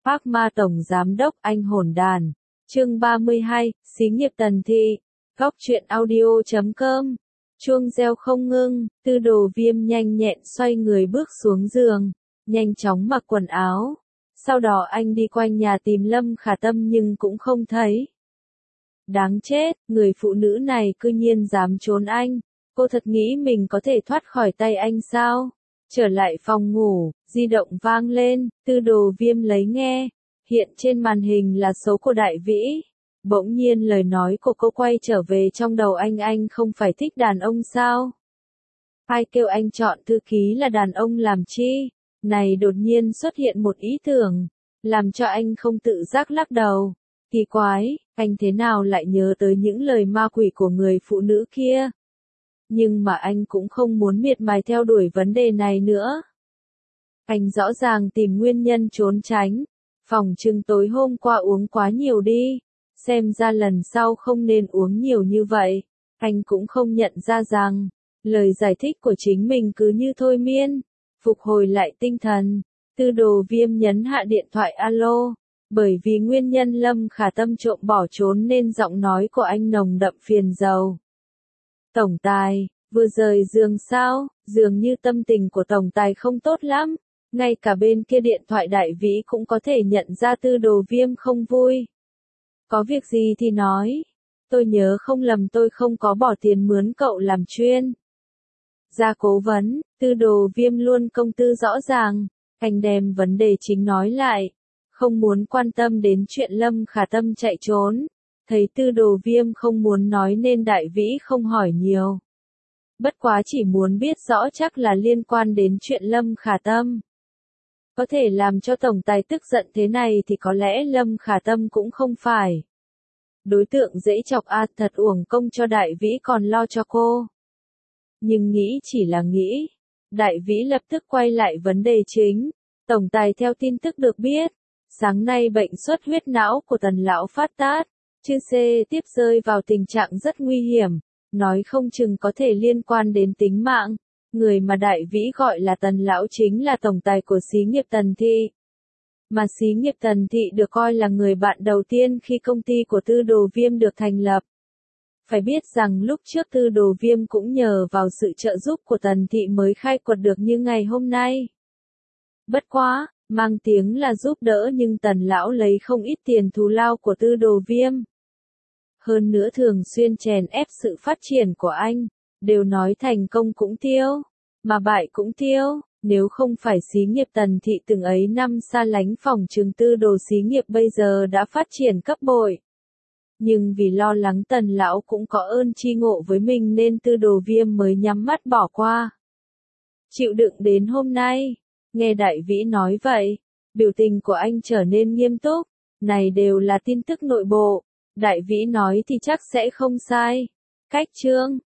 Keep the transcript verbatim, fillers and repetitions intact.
Park Ma Tổng Giám đốc Anh hồn đàn. Chương ba mươi hai, xí nghiệp Tần Thị. Góc truyện audio chấm com. Chuông reo không ngưng, Tư Đồ Viêm nhanh nhẹn xoay người bước xuống giường, nhanh chóng mặc quần áo. Sau đó anh đi quanh nhà tìm Lâm Khả Tâm nhưng cũng không thấy. Đáng chết, người phụ nữ này cư nhiên dám trốn anh. Cô thật nghĩ mình có thể thoát khỏi tay anh sao? Trở lại phòng ngủ, di động vang lên, Tư Đồ Viêm lấy nghe. Hiện trên màn hình là số của Đại Vĩ. Bỗng nhiên lời nói của cô quay trở về trong đầu anh. Anh không phải thích đàn ông sao? Ai kêu anh chọn thư ký là đàn ông làm chi? Này đột nhiên xuất hiện một ý tưởng, làm cho anh không tự giác lắc đầu. Kỳ quái, anh thế nào lại nhớ tới những lời ma quỷ của người phụ nữ kia? Nhưng mà anh cũng không muốn miệt mài theo đuổi vấn đề này nữa. Anh rõ ràng tìm nguyên nhân trốn tránh. Phòng trưng tối hôm qua uống quá nhiều đi. Xem ra lần sau không nên uống nhiều như vậy. Anh cũng không nhận ra rằng, lời giải thích của chính mình cứ như thôi miên. Phục hồi lại tinh thần, Tư Đồ Viêm nhấn hạ điện thoại alo. Bởi vì nguyên nhân Lâm Khả Tâm trộm bỏ trốn nên giọng nói của anh nồng đậm phiền dầu. Tổng tài, vừa rời giường sao? Dường như tâm tình của tổng tài không tốt lắm. Ngay cả bên kia điện thoại Đại Vĩ cũng có thể nhận ra Tư Đồ Viêm không vui. Có việc gì thì nói. Tôi nhớ không lầm tôi không có bỏ tiền mướn cậu làm chuyên gia cố vấn. Tư Đồ Viêm luôn công tư rõ ràng. Anh đem vấn đề chính nói lại. Không muốn quan tâm đến chuyện Lâm Khả Tâm chạy trốn. Thấy Tư Đồ Viêm không muốn nói nên Đại Vĩ không hỏi nhiều. Bất quá chỉ muốn biết rõ chắc là liên quan đến chuyện Lâm Khả Tâm. Có thể làm cho tổng tài tức giận thế này thì có lẽ Lâm Khả Tâm cũng không phải đối tượng dễ chọc a, thật uổng công cho Đại Vĩ còn lo cho cô. Nhưng nghĩ chỉ là nghĩ. Đại Vĩ lập tức quay lại vấn đề chính. Tổng tài theo tin tức được biết, sáng nay bệnh xuất huyết não của Tần lão phát tác, chư xê tiếp rơi vào tình trạng rất nguy hiểm, nói không chừng có thể liên quan đến tính mạng. Người mà Đại Vĩ gọi là Tần lão chính là tổng tài của xí nghiệp Tần Thị. Mà xí nghiệp Tần Thị được coi là người bạn đầu tiên khi công ty của Tư Đồ Viêm được thành lập. Phải biết rằng lúc trước Tư Đồ Viêm cũng nhờ vào sự trợ giúp của Tần Thị mới khai quật được như ngày hôm nay. Bất quá, mang tiếng là giúp đỡ nhưng Tần lão lấy không ít tiền thù lao của Tư Đồ Viêm. Hơn nữa thường xuyên chèn ép sự phát triển của anh, đều nói thành công cũng tiêu, mà bại cũng tiêu. Nếu không phải xí nghiệp Tần Thị từng ấy năm xa lánh phòng trường Tư Đồ xí nghiệp bây giờ đã phát triển cấp bội. Nhưng vì lo lắng Tần lão cũng có ơn chi ngộ với mình nên Tư Đồ Viêm mới nhắm mắt bỏ qua. Chịu đựng đến hôm nay. Nghe Đại Vĩ nói vậy, biểu tình của anh trở nên nghiêm túc. Này đều là tin tức nội bộ. Đại Vĩ nói thì chắc sẽ không sai. Cách chương